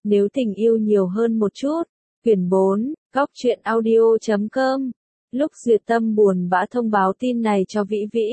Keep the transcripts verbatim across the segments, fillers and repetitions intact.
Nếu tình yêu nhiều hơn một chút. Quyển bốn, góc truyện audio chấm com. Lúc Duyệt Tâm buồn bã thông báo tin này cho Vĩ Vĩ.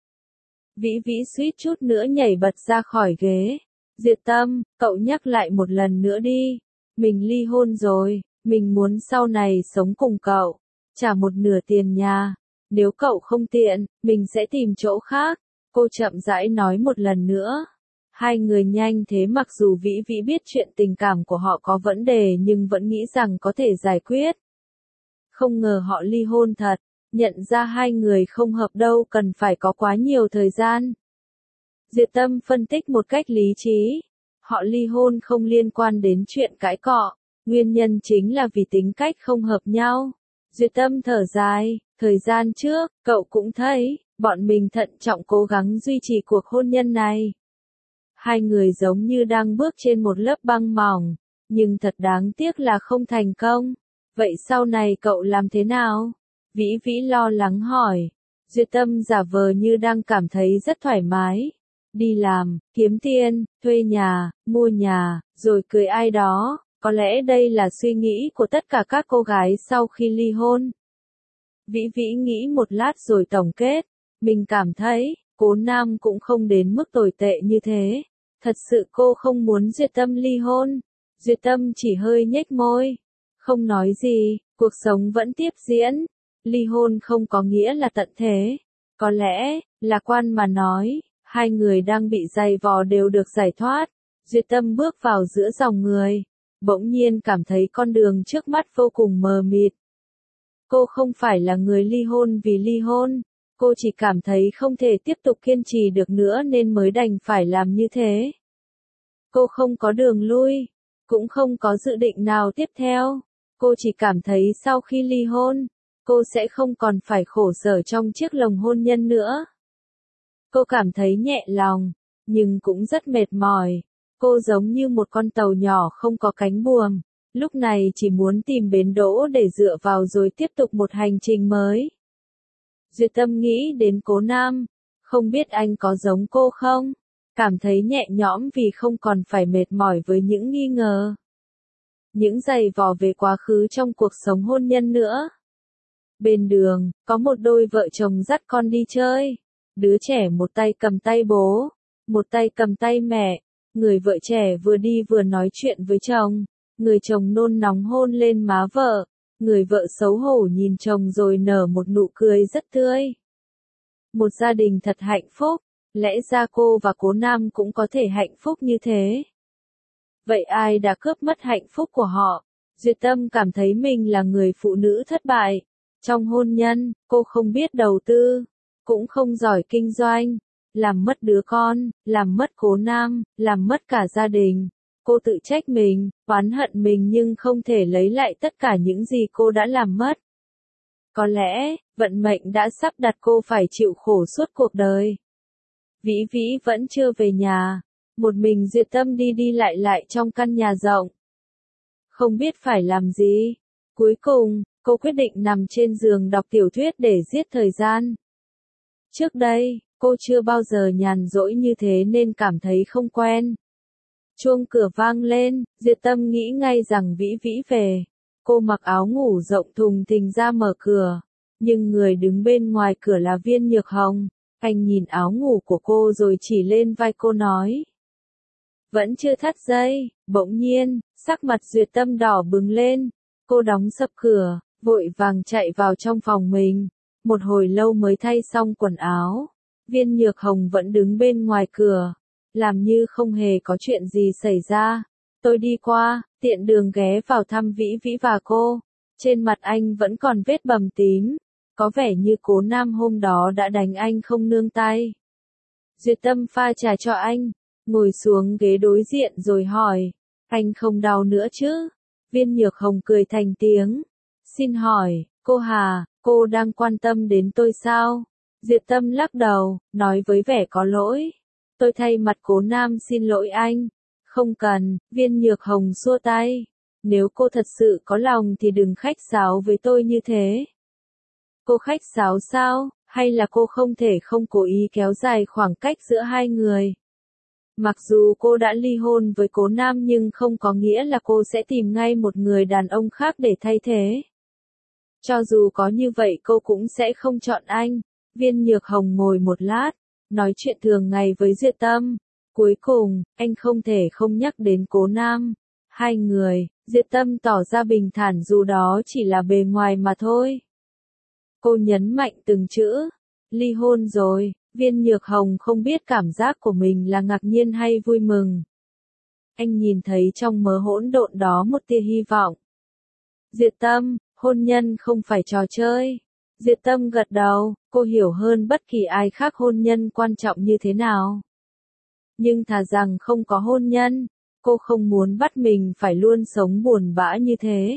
Vĩ Vĩ suýt chút nữa nhảy bật ra khỏi ghế. Duyệt Tâm, cậu nhắc lại một lần nữa đi. Mình ly hôn rồi, mình muốn sau này sống cùng cậu. Trả một nửa tiền nhà. Nếu cậu không tiện, mình sẽ tìm chỗ khác. Cô chậm rãi nói một lần nữa. Hai người nhanh thế mặc dù Vĩ Vĩ biết chuyện tình cảm của họ có vấn đề nhưng vẫn nghĩ rằng có thể giải quyết. Không ngờ họ ly hôn thật, nhận ra hai người không hợp đâu cần phải có quá nhiều thời gian. Diệp Tâm phân tích một cách lý trí. Họ ly hôn không liên quan đến chuyện cãi cọ, nguyên nhân chính là vì tính cách không hợp nhau. Diệp Tâm thở dài, thời gian trước, cậu cũng thấy, bọn mình thận trọng cố gắng duy trì cuộc hôn nhân này. Hai người giống như đang bước trên một lớp băng mỏng, nhưng thật đáng tiếc là không thành công. Vậy sau này cậu làm thế nào? Vĩ Vĩ lo lắng hỏi. Duyệt Tâm giả vờ như đang cảm thấy rất thoải mái. Đi làm, kiếm tiền, thuê nhà, mua nhà, rồi cưới ai đó. Có lẽ đây là suy nghĩ của tất cả các cô gái sau khi ly hôn. Vĩ Vĩ nghĩ một lát rồi tổng kết. Mình cảm thấy, Cố Nam cũng không đến mức tồi tệ như thế. Thật sự cô không muốn Duyệt Tâm ly hôn. Duyệt Tâm chỉ hơi nhếch môi. Không nói gì, cuộc sống vẫn tiếp diễn. Ly hôn không có nghĩa là tận thế. Có lẽ, lạc quan mà nói, hai người đang bị dày vò đều được giải thoát. Duyệt Tâm bước vào giữa dòng người. Bỗng nhiên cảm thấy con đường trước mắt vô cùng mờ mịt. Cô không phải là người ly hôn vì ly hôn. Cô chỉ cảm thấy không thể tiếp tục kiên trì được nữa nên mới đành phải làm như thế. Cô không có đường lui, cũng không có dự định nào tiếp theo. Cô chỉ cảm thấy sau khi ly hôn, cô sẽ không còn phải khổ sở trong chiếc lồng hôn nhân nữa. Cô cảm thấy nhẹ lòng, nhưng cũng rất mệt mỏi. Cô giống như một con tàu nhỏ không có cánh buồm, lúc này chỉ muốn tìm bến đỗ để dựa vào rồi tiếp tục một hành trình mới. Duyệt Tâm nghĩ đến Cố Nam, không biết anh có giống cô không? Cảm thấy nhẹ nhõm vì không còn phải mệt mỏi với những nghi ngờ. Những giày vò về quá khứ trong cuộc sống hôn nhân nữa. Bên đường, có một đôi vợ chồng dắt con đi chơi. Đứa trẻ một tay cầm tay bố, một tay cầm tay mẹ. Người vợ trẻ vừa đi vừa nói chuyện với chồng. Người chồng nôn nóng hôn lên má vợ. Người vợ xấu hổ nhìn chồng rồi nở một nụ cười rất tươi. Một gia đình thật hạnh phúc. Lẽ ra cô và Cố Nam cũng có thể hạnh phúc như thế. Vậy ai đã cướp mất hạnh phúc của họ? Duyệt Tâm cảm thấy mình là người phụ nữ thất bại. Trong hôn nhân, cô không biết đầu tư, cũng không giỏi kinh doanh, làm mất đứa con, làm mất Cố Nam, làm mất cả gia đình. Cô tự trách mình, oán hận mình nhưng không thể lấy lại tất cả những gì cô đã làm mất. Có lẽ, vận mệnh đã sắp đặt cô phải chịu khổ suốt cuộc đời. Vĩ Vĩ vẫn chưa về nhà. Một mình Duyệt Tâm đi đi lại lại trong căn nhà rộng. Không biết phải làm gì. Cuối cùng, cô quyết định nằm trên giường đọc tiểu thuyết để giết thời gian. Trước đây, cô chưa bao giờ nhàn rỗi như thế nên cảm thấy không quen. Chuông cửa vang lên, Duyệt Tâm nghĩ ngay rằng Vĩ Vĩ về. Cô mặc áo ngủ rộng thùng thình ra mở cửa. Nhưng người đứng bên ngoài cửa là Viên Nhược Hồng. Anh nhìn áo ngủ của cô rồi chỉ lên vai cô nói. Vẫn chưa thắt dây. Bỗng nhiên, sắc mặt Duyệt Tâm đỏ bừng lên. Cô đóng sập cửa, vội vàng chạy vào trong phòng mình. Một hồi lâu mới thay xong quần áo. Viên Nhược Hồng vẫn đứng bên ngoài cửa. Làm như không hề có chuyện gì xảy ra. Tôi đi qua, tiện đường ghé vào thăm Vĩ Vĩ và cô. Trên mặt anh vẫn còn vết bầm tím. Có vẻ như Cố Nam hôm đó đã đánh anh không nương tay. Duyệt Tâm pha trà cho anh, ngồi xuống ghế đối diện rồi hỏi. Anh không đau nữa chứ? Viên Nhược Hồng cười thành tiếng. Xin hỏi, cô Hà, cô đang quan tâm đến tôi sao? Duyệt Tâm lắc đầu, nói với vẻ có lỗi. Tôi thay mặt Cố Nam xin lỗi anh. Không cần, Viên Nhược Hồng xua tay. Nếu cô thật sự có lòng thì đừng khách sáo với tôi như thế. Cô khách sáo sao, hay là cô không thể không cố ý kéo dài khoảng cách giữa hai người? Mặc dù cô đã ly hôn với Cố Nam nhưng không có nghĩa là cô sẽ tìm ngay một người đàn ông khác để thay thế. Cho dù có như vậy cô cũng sẽ không chọn anh. Viên Nhược Hồng ngồi một lát, nói chuyện thường ngày với Diệp Tâm. Cuối cùng, anh không thể không nhắc đến Cố Nam. Hai người, Diệp Tâm tỏ ra bình thản dù đó chỉ là bề ngoài mà thôi. Cô nhấn mạnh từng chữ. Ly hôn rồi. Viên Nhược Hồng không biết cảm giác của mình là ngạc nhiên hay vui mừng. Anh nhìn thấy trong mớ hỗn độn đó một tia hy vọng. Diệp Tâm, hôn nhân không phải trò chơi. Diệp Tâm gật đầu, cô hiểu hơn bất kỳ ai khác hôn nhân quan trọng như thế nào. Nhưng thà rằng không có hôn nhân, cô không muốn bắt mình phải luôn sống buồn bã như thế.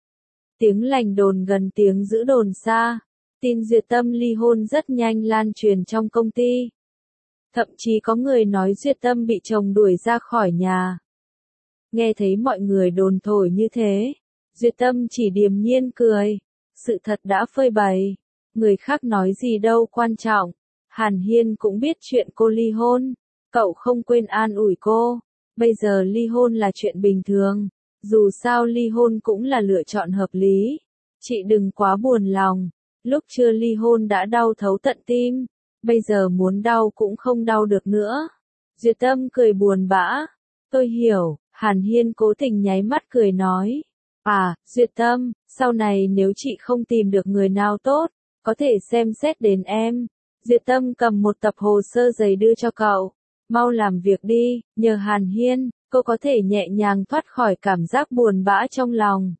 Tiếng lành đồn gần tiếng dữ đồn xa. Tin Diệp Tâm ly hôn rất nhanh lan truyền trong công ty. Thậm chí có người nói Diệp Tâm bị chồng đuổi ra khỏi nhà. Nghe thấy mọi người đồn thổi như thế, Diệp Tâm chỉ điềm nhiên cười. Sự thật đã phơi bày. Người khác nói gì đâu quan trọng. Hàn Hiên cũng biết chuyện cô ly hôn. Cậu không quên an ủi cô. Bây giờ ly hôn là chuyện bình thường. Dù sao ly hôn cũng là lựa chọn hợp lý. Chị đừng quá buồn lòng. Lúc chưa ly hôn đã đau thấu tận tim. Bây giờ muốn đau cũng không đau được nữa. Diệp Tâm cười buồn bã. Tôi hiểu. Hàn Hiên cố tình nháy mắt cười nói. À, Diệp Tâm, sau này nếu chị không tìm được người nào tốt, có thể xem xét đến em. Diệp Tâm cầm một tập hồ sơ dày đưa cho cậu. Mau làm việc đi, nhờ Hàn Hiên, cô có thể nhẹ nhàng thoát khỏi cảm giác buồn bã trong lòng.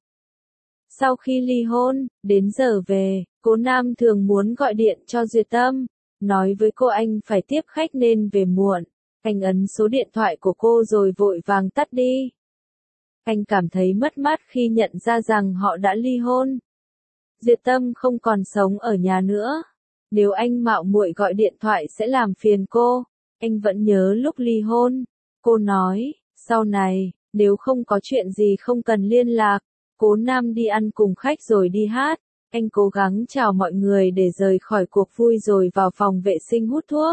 Sau khi ly hôn, đến giờ về, Cố Nam thường muốn gọi điện cho Diệp Tâm, nói với cô anh phải tiếp khách nên về muộn. Anh ấn số điện thoại của cô rồi vội vàng tắt đi. Anh cảm thấy mất mát khi nhận ra rằng họ đã ly hôn. Diệp Tâm không còn sống ở nhà nữa. Nếu anh mạo muội gọi điện thoại sẽ làm phiền cô. Anh vẫn nhớ lúc ly hôn. Cô nói, sau này, nếu không có chuyện gì không cần liên lạc. Cố Nam đi ăn cùng khách rồi đi hát. Anh cố gắng chào mọi người để rời khỏi cuộc vui rồi vào phòng vệ sinh hút thuốc.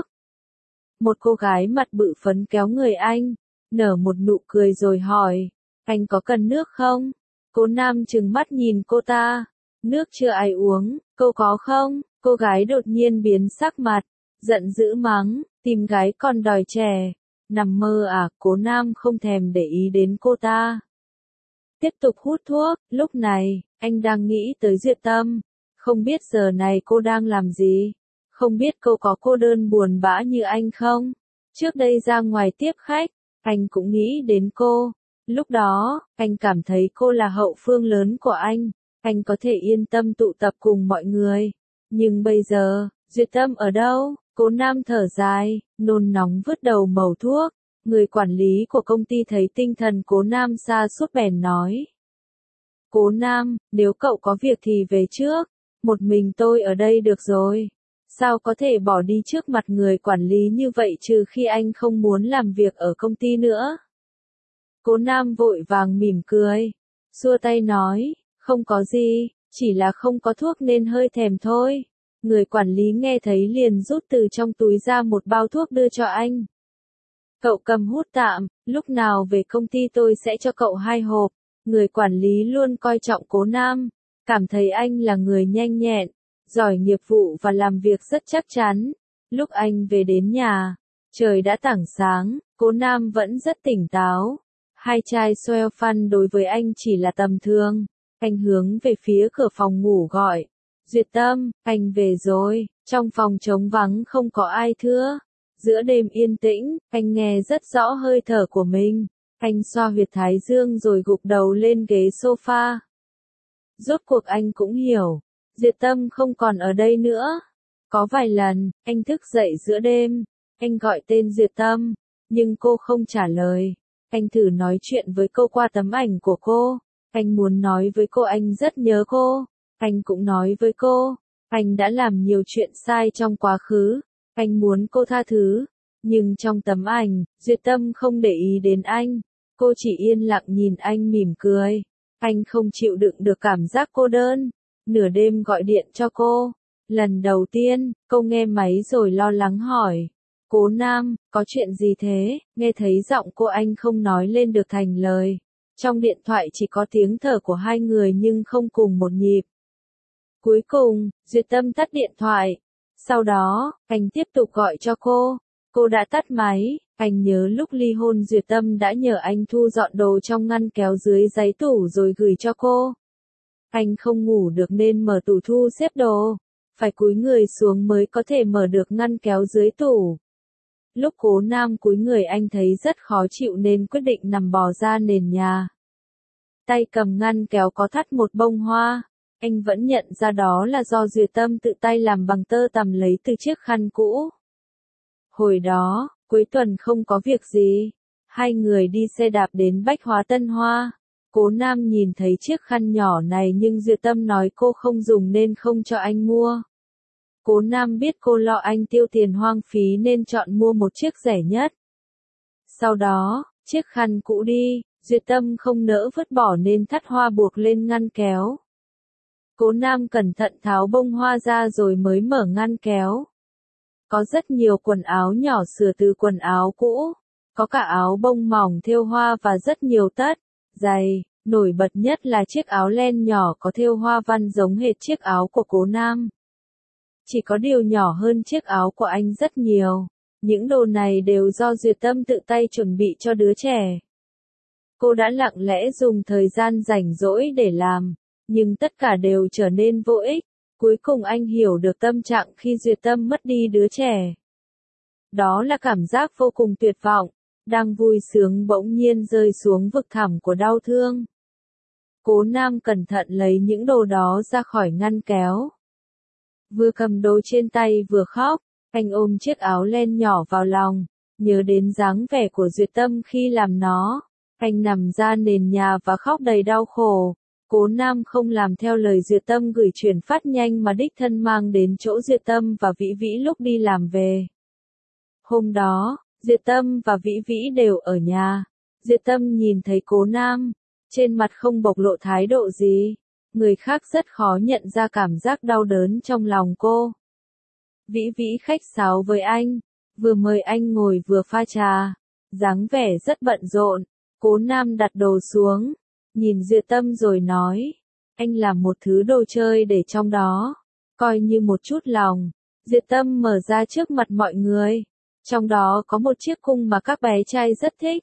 Một cô gái mặt bự phấn kéo người anh, nở một nụ cười rồi hỏi, anh có cần nước không? Cố Nam trừng mắt nhìn cô ta, nước chưa ai uống, cô có không? Cô gái đột nhiên biến sắc mặt, giận dữ mắng, tìm gái còn đòi trẻ, nằm mơ à? Cố Nam không thèm để ý đến cô ta. Tiếp tục hút thuốc, lúc này, anh đang nghĩ tới Diệp Tâm, không biết giờ này cô đang làm gì, không biết cô có cô đơn buồn bã như anh không? Trước đây ra ngoài tiếp khách, anh cũng nghĩ đến cô, lúc đó, anh cảm thấy cô là hậu phương lớn của anh, anh có thể yên tâm tụ tập cùng mọi người, nhưng bây giờ, Diệp Tâm ở đâu? Cố Nam thở dài, nôn nóng vứt đầu mẩu thuốc. Người quản lý của công ty thấy tinh thần Cố Nam sa sút bèn nói. Cố Nam, nếu cậu có việc thì về trước, một mình tôi ở đây được rồi. Sao có thể bỏ đi trước mặt người quản lý như vậy trừ khi anh không muốn làm việc ở công ty nữa. Cố Nam vội vàng mỉm cười, xua tay nói, không có gì, chỉ là không có thuốc nên hơi thèm thôi. Người quản lý nghe thấy liền rút từ trong túi ra một bao thuốc đưa cho anh. Cậu cầm hút tạm, lúc nào về công ty tôi sẽ cho cậu hai hộp. Người quản lý luôn coi trọng Cố Nam, cảm thấy anh là người nhanh nhẹn, giỏi nghiệp vụ và làm việc rất chắc chắn. Lúc anh về đến nhà, trời đã tảng sáng, Cố Nam vẫn rất tỉnh táo. Hai chai Swell Fun đối với anh chỉ là tầm thường. Anh hướng về phía cửa phòng ngủ gọi. Diệp Tâm, anh về rồi. Trong phòng trống vắng không có ai thưa. Giữa đêm yên tĩnh, anh nghe rất rõ hơi thở của mình. Anh xoa huyệt thái dương rồi gục đầu lên ghế sofa. Rốt cuộc anh cũng hiểu. Diệp Tâm không còn ở đây nữa. Có vài lần, anh thức dậy giữa đêm. Anh gọi tên Diệp Tâm, nhưng cô không trả lời. Anh thử nói chuyện với cô qua tấm ảnh của cô. Anh muốn nói với cô anh rất nhớ cô. Anh cũng nói với cô, anh đã làm nhiều chuyện sai trong quá khứ. Anh muốn cô tha thứ. Nhưng trong tấm ảnh, Diệp Tâm không để ý đến anh. Cô chỉ yên lặng nhìn anh mỉm cười. Anh không chịu đựng được cảm giác cô đơn. Nửa đêm gọi điện cho cô. Lần đầu tiên, cô nghe máy rồi lo lắng hỏi. Cố Nam, có chuyện gì thế? Nghe thấy giọng cô anh không nói lên được thành lời. Trong điện thoại chỉ có tiếng thở của hai người nhưng không cùng một nhịp. Cuối cùng, Duyệt Tâm tắt điện thoại. Sau đó, anh tiếp tục gọi cho cô. Cô đã tắt máy. Anh nhớ lúc ly hôn Duyệt Tâm đã nhờ anh thu dọn đồ trong ngăn kéo dưới giấy tủ rồi gửi cho cô. Anh không ngủ được nên mở tủ thu xếp đồ. Phải cúi người xuống mới có thể mở được ngăn kéo dưới tủ. Lúc Cố Nam cúi người anh thấy rất khó chịu nên quyết định nằm bò ra nền nhà. Tay cầm ngăn kéo có thắt một bông hoa. Anh vẫn nhận ra đó là do Duyệt Tâm tự tay làm bằng tơ tằm lấy từ chiếc khăn cũ. Hồi đó, cuối tuần không có việc gì. Hai người đi xe đạp đến Bách Hóa Tân Hoa. Cố Nam nhìn thấy chiếc khăn nhỏ này nhưng Duyệt Tâm nói cô không dùng nên không cho anh mua. Cố Nam biết cô lo anh tiêu tiền hoang phí nên chọn mua một chiếc rẻ nhất. Sau đó, chiếc khăn cũ đi, Duyệt Tâm không nỡ vứt bỏ nên thắt hoa buộc lên ngăn kéo. Cố Nam cẩn thận tháo bông hoa ra rồi mới mở ngăn kéo. Có rất nhiều quần áo nhỏ sửa từ quần áo cũ, có cả áo bông mỏng thêu hoa và rất nhiều tất, giày, nổi bật nhất là chiếc áo len nhỏ có thêu hoa văn giống hệt chiếc áo của Cố Nam. Chỉ có điều nhỏ hơn chiếc áo của anh rất nhiều. Những đồ này đều do Duyệt Tâm tự tay chuẩn bị cho đứa trẻ. Cô đã lặng lẽ dùng thời gian rảnh rỗi để làm, nhưng tất cả đều trở nên vô ích. Cuối cùng anh hiểu được tâm trạng khi Duyệt Tâm mất đi đứa trẻ. Đó là cảm giác vô cùng tuyệt vọng, đang vui sướng bỗng nhiên rơi xuống vực thẳm của đau thương. Cố Nam cẩn thận lấy những đồ đó ra khỏi ngăn kéo. Vừa cầm đồ trên tay vừa khóc, anh ôm chiếc áo len nhỏ vào lòng, nhớ đến dáng vẻ của Duyệt Tâm khi làm nó. Anh nằm ra nền nhà và khóc đầy đau khổ. Cố Nam không làm theo lời Duyệt Tâm gửi chuyển phát nhanh mà đích thân mang đến chỗ Duyệt Tâm và Vĩ Vĩ lúc đi làm về. Hôm đó, Duyệt Tâm và Vĩ Vĩ đều ở nhà. Duyệt Tâm nhìn thấy Cố Nam, trên mặt không bộc lộ thái độ gì. Người khác rất khó nhận ra cảm giác đau đớn trong lòng cô. Vĩ Vĩ khách sáo với anh, vừa mời anh ngồi vừa pha trà, dáng vẻ rất bận rộn. Cố Nam đặt đồ xuống, nhìn Duyệt Tâm rồi nói, anh làm một thứ đồ chơi để trong đó, coi như một chút lòng. Duyệt Tâm mở ra trước mặt mọi người, trong đó có một chiếc cung mà các bé trai rất thích.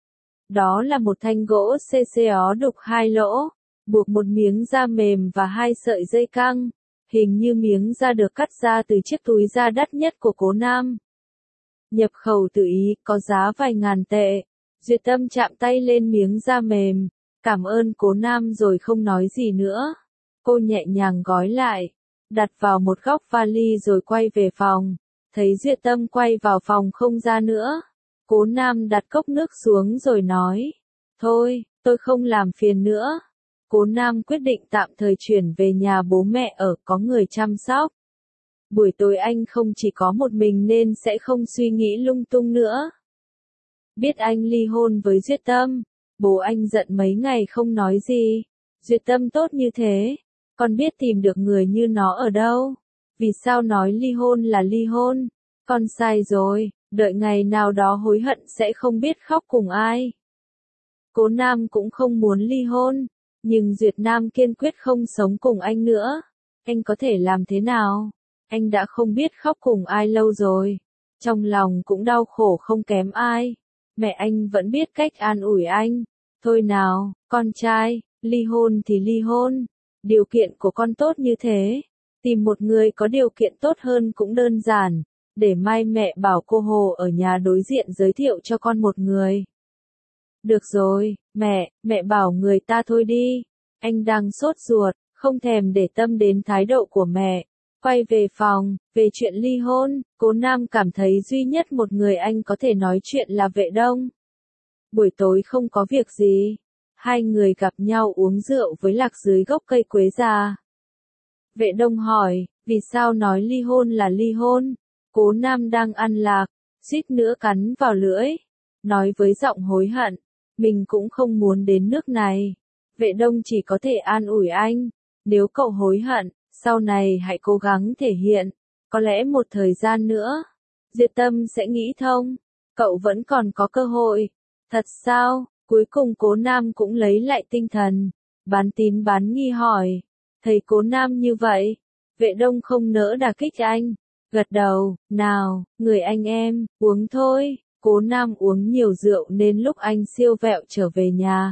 Đó là một thanh gỗ xê xê ó đục hai lỗ, buộc một miếng da mềm và hai sợi dây căng, hình như miếng da được cắt ra từ chiếc túi da đắt nhất của Cố Nam. Nhập khẩu từ Ý, có giá vài ngàn tệ. Duyệt Tâm chạm tay lên miếng da mềm, cảm ơn Cố Nam rồi không nói gì nữa. Cô nhẹ nhàng gói lại, đặt vào một góc vali rồi quay về phòng. Thấy Duyệt Tâm quay vào phòng không ra nữa. Cố Nam đặt cốc nước xuống rồi nói, thôi, tôi không làm phiền nữa. Cố Nam quyết định tạm thời chuyển về nhà bố mẹ ở, có người chăm sóc. Buổi tối anh không chỉ có một mình nên sẽ không suy nghĩ lung tung nữa. Biết anh ly hôn với Duyệt Tâm, bố anh giận mấy ngày không nói gì. Duyệt Tâm tốt như thế, con biết tìm được người như nó ở đâu. Vì sao nói ly hôn là ly hôn? Con sai rồi, đợi ngày nào đó hối hận sẽ không biết khóc cùng ai. Cố Nam cũng không muốn ly hôn, nhưng Duyệt Nam kiên quyết không sống cùng anh nữa. Anh có thể làm thế nào? Anh đã không biết khóc cùng ai lâu rồi. Trong lòng cũng đau khổ không kém ai. Mẹ anh vẫn biết cách an ủi anh. Thôi nào, con trai, ly hôn thì ly hôn. Điều kiện của con tốt như thế. Tìm một người có điều kiện tốt hơn cũng đơn giản. Để mai mẹ bảo cô Hồ ở nhà đối diện giới thiệu cho con một người. Được rồi, mẹ, mẹ bảo người ta thôi đi. Anh đang sốt ruột, không thèm để tâm đến thái độ của mẹ. Quay về phòng, về chuyện ly hôn, Cố Nam cảm thấy duy nhất một người anh có thể nói chuyện là Vệ Đông. Buổi tối không có việc gì, hai người gặp nhau uống rượu với Lạc dưới gốc cây quế già. Vệ Đông hỏi, vì sao nói ly hôn là ly hôn? Cố Nam đang ăn lạc, suýt nữa cắn vào lưỡi, nói với giọng hối hận, mình cũng không muốn đến nước này. Vệ Đông chỉ có thể an ủi anh, nếu cậu hối hận, sau này hãy cố gắng thể hiện, có lẽ một thời gian nữa, Diệp Tâm sẽ nghĩ thông. Cậu vẫn còn có cơ hội. Thật sao? Cuối cùng Cố Nam cũng lấy lại tinh thần. Bán tín bán nghi hỏi. Thấy Cố Nam như vậy, Vệ Đông không nỡ đả kích anh. Gật đầu, nào, người anh em, uống thôi. Cố Nam uống nhiều rượu nên lúc anh siêu vẹo trở về nhà,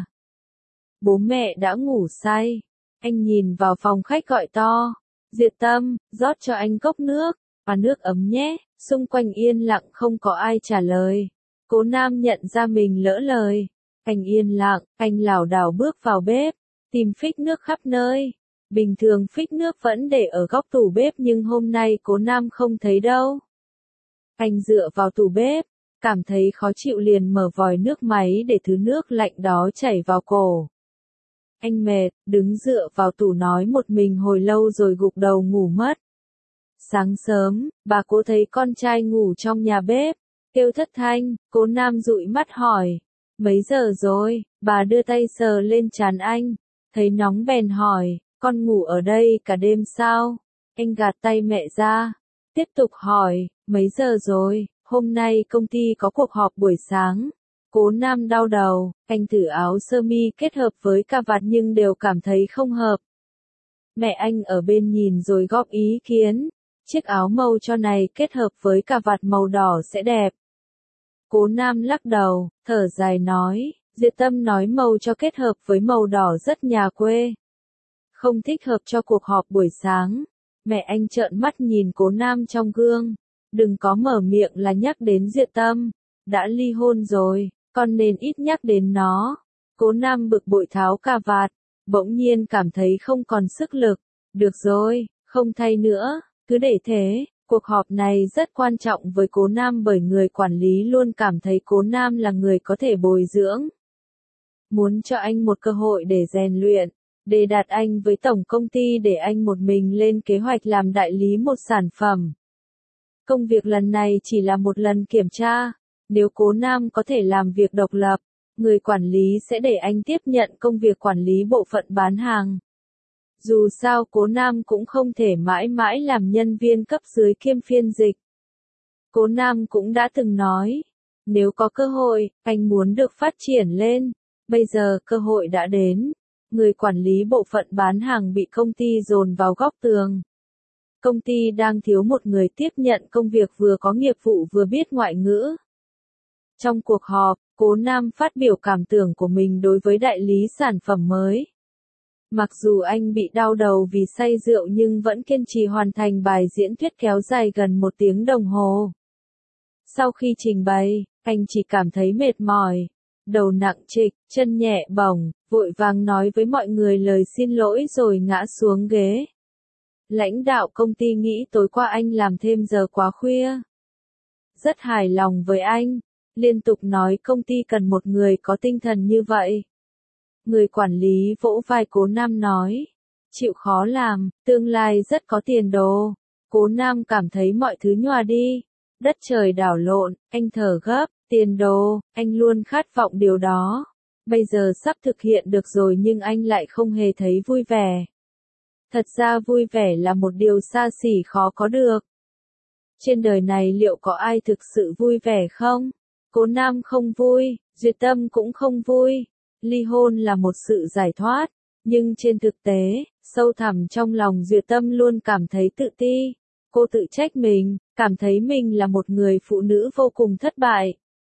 bố mẹ đã ngủ say. Anh nhìn vào phòng khách gọi to. Diệp Tâm, rót cho anh cốc nước, và nước ấm nhé. Xung quanh yên lặng không có ai trả lời. Cố Nam nhận ra mình lỡ lời. Anh yên lặng, anh lảo đảo bước vào bếp, tìm phích nước khắp nơi. Bình thường phích nước vẫn để ở góc tủ bếp nhưng hôm nay Cố Nam không thấy đâu. Anh dựa vào tủ bếp, cảm thấy khó chịu liền mở vòi nước máy để thứ nước lạnh đó chảy vào cổ. Anh mệt, đứng dựa vào tủ nói một mình hồi lâu rồi gục đầu ngủ mất. Sáng sớm, bà Cố thấy con trai ngủ trong nhà bếp, kêu thất thanh. Cố Nam dụi mắt hỏi, mấy giờ rồi? Bà đưa tay sờ lên trán anh, thấy nóng bèn hỏi, con ngủ ở đây cả đêm sao? Anh gạt tay mẹ ra, tiếp tục hỏi, mấy giờ rồi? Hôm nay công ty có cuộc họp buổi sáng. Cố Nam đau đầu, anh thử áo sơ mi kết hợp với cà vạt nhưng đều cảm thấy không hợp. Mẹ anh ở bên nhìn rồi góp ý kiến, chiếc áo màu cho này kết hợp với cà vạt màu đỏ sẽ đẹp. Cố Nam lắc đầu, thở dài nói, Diệp Tâm nói màu cho kết hợp với màu đỏ rất nhà quê. Không thích hợp cho cuộc họp buổi sáng. Mẹ anh trợn mắt nhìn Cố Nam trong gương. Đừng có mở miệng là nhắc đến Diệp Tâm. Đã ly hôn rồi, con nên ít nhắc đến nó. Cố Nam bực bội tháo cà vạt, bỗng nhiên cảm thấy không còn sức lực. Được rồi, không thay nữa, cứ để thế. Cuộc họp này rất quan trọng với Cố Nam bởi người quản lý luôn cảm thấy Cố Nam là người có thể bồi dưỡng. Muốn cho anh một cơ hội để rèn luyện, để đặt anh với tổng công ty để anh một mình lên kế hoạch làm đại lý một sản phẩm. Công việc lần này chỉ là một lần kiểm tra, nếu Cố Nam có thể làm việc độc lập, người quản lý sẽ để anh tiếp nhận công việc quản lý bộ phận bán hàng. Dù sao Cố Nam cũng không thể mãi mãi làm nhân viên cấp dưới kiêm phiên dịch. Cố Nam cũng đã từng nói, nếu có cơ hội, anh muốn được phát triển lên. Bây giờ cơ hội đã đến. Người quản lý bộ phận bán hàng bị công ty dồn vào góc tường. Công ty đang thiếu một người tiếp nhận công việc vừa có nghiệp vụ vừa biết ngoại ngữ. Trong cuộc họp, Cố Nam phát biểu cảm tưởng của mình đối với đại lý sản phẩm mới. Mặc dù anh bị đau đầu vì say rượu nhưng vẫn kiên trì hoàn thành bài diễn thuyết kéo dài gần một tiếng đồng hồ. Sau khi trình bày, anh chỉ cảm thấy mệt mỏi, đầu nặng trịch, chân nhẹ bổng, vội vàng nói với mọi người lời xin lỗi rồi ngã xuống ghế. Lãnh đạo công ty nghĩ tối qua anh làm thêm giờ quá khuya. Rất hài lòng với anh, liên tục nói công ty cần một người có tinh thần như vậy. Người quản lý vỗ vai Cố Nam nói, chịu khó làm, tương lai rất có tiền đồ. Cố Nam cảm thấy mọi thứ nhòa đi, đất trời đảo lộn, anh thở gấp, tiền đồ, anh luôn khát vọng điều đó. Bây giờ sắp thực hiện được rồi nhưng anh lại không hề thấy vui vẻ. Thật ra vui vẻ là một điều xa xỉ khó có được. Trên đời này liệu có ai thực sự vui vẻ không? Cố Nam không vui, Duyệt Tâm cũng không vui. Ly hôn là một sự giải thoát, nhưng trên thực tế, sâu thẳm trong lòng Duyệt Tâm luôn cảm thấy tự ti. Cô tự trách mình, cảm thấy mình là một người phụ nữ vô cùng thất bại.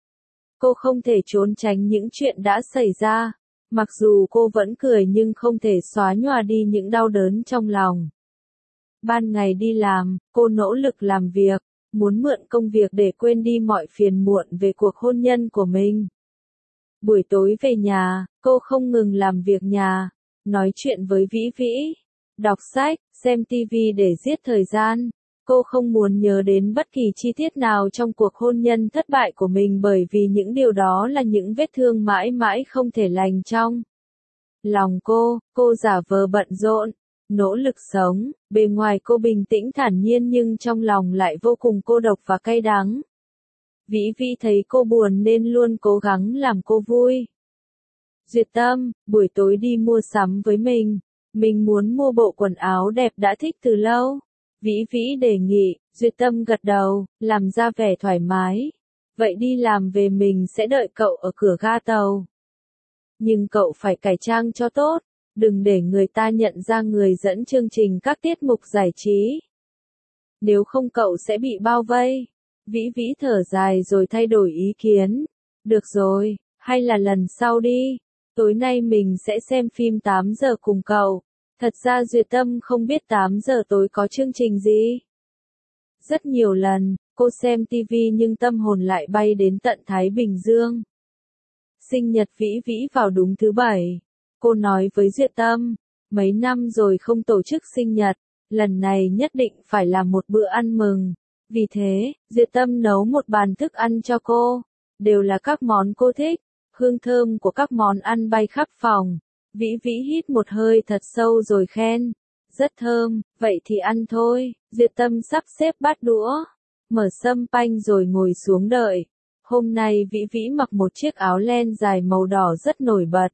Cô không thể trốn tránh những chuyện đã xảy ra. Mặc dù cô vẫn cười nhưng không thể xóa nhòa đi những đau đớn trong lòng. Ban ngày đi làm, cô nỗ lực làm việc, muốn mượn công việc để quên đi mọi phiền muộn về cuộc hôn nhân của mình. Buổi tối về nhà, cô không ngừng làm việc nhà, nói chuyện với Vĩ Vĩ, đọc sách, xem tivi để giết thời gian. Cô không muốn nhớ đến bất kỳ chi tiết nào trong cuộc hôn nhân thất bại của mình bởi vì những điều đó là những vết thương mãi mãi không thể lành trong lòng cô. Cô giả vờ bận rộn, nỗ lực sống, bề ngoài cô bình tĩnh thản nhiên nhưng trong lòng lại vô cùng cô độc và cay đắng. Vĩ Vĩ thấy cô buồn nên luôn cố gắng làm cô vui. Duyệt Tâm, buổi tối đi mua sắm với mình. Mình muốn mua bộ quần áo đẹp đã thích từ lâu. Vĩ Vĩ đề nghị, Duyệt Tâm gật đầu, làm ra vẻ thoải mái. Vậy đi làm về mình sẽ đợi cậu ở cửa ga tàu. Nhưng cậu phải cải trang cho tốt, đừng để người ta nhận ra người dẫn chương trình các tiết mục giải trí. Nếu không cậu sẽ bị bao vây. Vĩ Vĩ thở dài rồi thay đổi ý kiến. Được rồi, hay là lần sau đi. Tối nay mình sẽ xem phim tám giờ cùng cậu. Thật ra Duyệt Tâm không biết tám giờ tối có chương trình gì. Rất nhiều lần, cô xem ti vi nhưng tâm hồn lại bay đến tận Thái Bình Dương. Sinh nhật Vĩ Vĩ vào đúng thứ bảy. Cô nói với Duyệt Tâm, mấy năm rồi không tổ chức sinh nhật, lần này nhất định phải làm một bữa ăn mừng. Vì thế, Duyệt Tâm nấu một bàn thức ăn cho cô, đều là các món cô thích, hương thơm của các món ăn bay khắp phòng. Vĩ Vĩ hít một hơi thật sâu rồi khen, rất thơm, vậy thì ăn thôi. Duyệt Tâm sắp xếp bát đũa, mở sâm panh rồi ngồi xuống đợi. Hôm nay Vĩ Vĩ mặc một chiếc áo len dài màu đỏ rất nổi bật.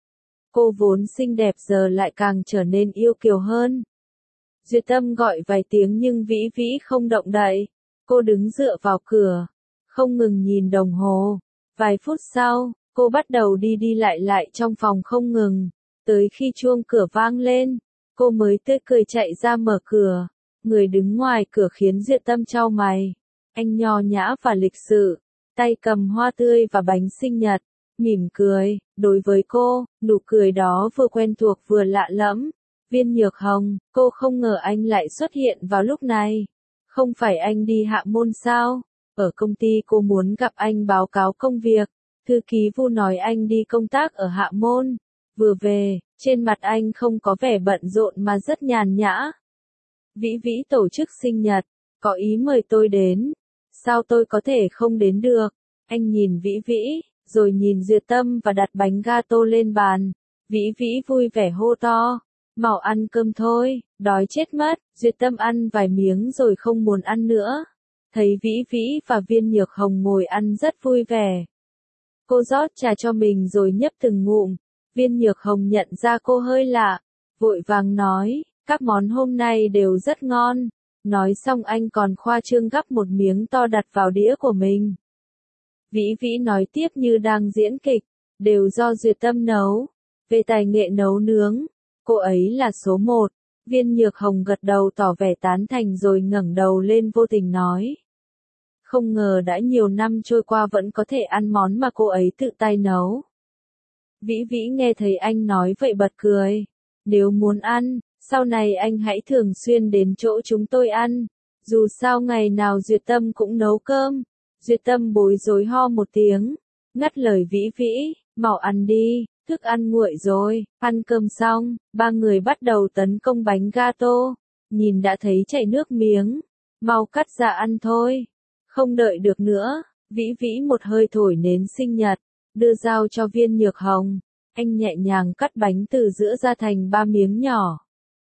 Cô vốn xinh đẹp giờ lại càng trở nên yêu kiều hơn. Duyệt Tâm gọi vài tiếng nhưng Vĩ Vĩ không động đậy. Cô đứng dựa vào cửa, không ngừng nhìn đồng hồ. Vài phút sau, cô bắt đầu đi đi lại lại trong phòng không ngừng. Tới khi chuông cửa vang lên, cô mới tươi cười chạy ra mở cửa. Người đứng ngoài cửa khiến Duyệt Tâm chau mày. Anh nho nhã và lịch sự, tay cầm hoa tươi và bánh sinh nhật, mỉm cười. Đối với cô, nụ cười đó vừa quen thuộc vừa lạ lẫm. Viên Nhược Hồng, cô không ngờ anh lại xuất hiện vào lúc này. Không phải anh đi Hạ Môn sao? Ở công ty cô muốn gặp anh báo cáo công việc. Thư ký Vu nói anh đi công tác ở Hạ Môn. Vừa về, trên mặt anh không có vẻ bận rộn mà rất nhàn nhã. Vĩ Vĩ tổ chức sinh nhật, có ý mời tôi đến. Sao tôi có thể không đến được? Anh nhìn Vĩ Vĩ, rồi nhìn Duyệt Tâm và đặt bánh gato lên bàn. Vĩ Vĩ vui vẻ hô to, mau ăn cơm thôi, đói chết mất. Duyệt Tâm ăn vài miếng rồi không muốn ăn nữa. Thấy Vĩ Vĩ và Viên Nhược Hồng ngồi ăn rất vui vẻ. Cô rót trà cho mình rồi nhấp từng ngụm. Viên Nhược Hồng nhận ra cô hơi lạ, vội vàng nói, các món hôm nay đều rất ngon. Nói xong anh còn khoa trương gắp một miếng to đặt vào đĩa của mình. Vĩ Vĩ nói tiếp như đang diễn kịch, đều do Duyệt Tâm nấu. Về tài nghệ nấu nướng, cô ấy là số một. Viên Nhược Hồng gật đầu tỏ vẻ tán thành rồi ngẩng đầu lên vô tình nói. Không ngờ đã nhiều năm trôi qua vẫn có thể ăn món mà cô ấy tự tay nấu. Vĩ Vĩ nghe thấy anh nói vậy bật cười. Nếu muốn ăn, sau này anh hãy thường xuyên đến chỗ chúng tôi ăn. Dù sao ngày nào Duyệt Tâm cũng nấu cơm. Duyệt Tâm bối rối ho một tiếng, ngắt lời Vĩ Vĩ, mau ăn đi, thức ăn nguội rồi. Ăn cơm xong, ba người bắt đầu tấn công bánh gato. Nhìn đã thấy chảy nước miếng, mau cắt ra ăn thôi. Không đợi được nữa, Vĩ Vĩ một hơi thổi nến sinh nhật, đưa dao cho Viên Nhược Hồng. Anh nhẹ nhàng cắt bánh từ giữa ra thành ba miếng nhỏ.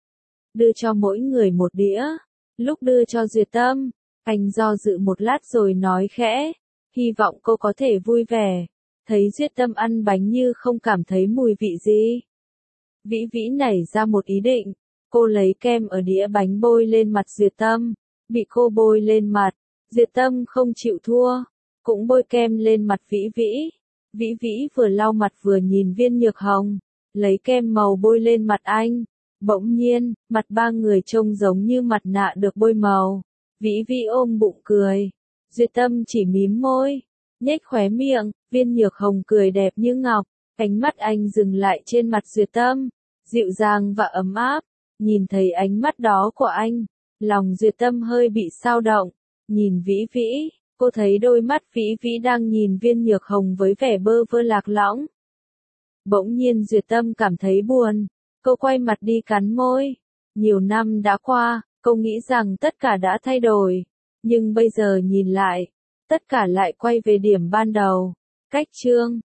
Đưa cho mỗi người một đĩa. Lúc đưa cho Duyệt Tâm, anh do dự một lát rồi nói khẽ, hy vọng cô có thể vui vẻ. Thấy Duyệt Tâm ăn bánh như không cảm thấy mùi vị gì. Vĩ Vĩ nảy ra một ý định, cô lấy kem ở đĩa bánh bôi lên mặt Duyệt Tâm. Bị cô bôi lên mặt, Duyệt Tâm không chịu thua, cũng bôi kem lên mặt Vĩ Vĩ. Vĩ Vĩ vừa lau mặt vừa nhìn Viên Nhược Hồng, lấy kem màu bôi lên mặt anh. Bỗng nhiên, mặt ba người trông giống như mặt nạ được bôi màu. Vĩ Vĩ ôm bụng cười. Duyệt Tâm chỉ mím môi, nhếch khóe miệng. Viên Nhược Hồng cười đẹp như ngọc. Ánh mắt anh dừng lại trên mặt Duyệt Tâm, dịu dàng và ấm áp. Nhìn thấy ánh mắt đó của anh, lòng Duyệt Tâm hơi bị xao động. Nhìn Vĩ Vĩ, cô thấy đôi mắt Vĩ Vĩ đang nhìn Viên Nhược Hồng với vẻ bơ vơ lạc lõng. Bỗng nhiên Duyệt Tâm cảm thấy buồn. Cô quay mặt đi cắn môi. Nhiều năm đã qua, cô nghĩ rằng tất cả đã thay đổi. Nhưng bây giờ nhìn lại, tất cả lại quay về điểm ban đầu. Cách chương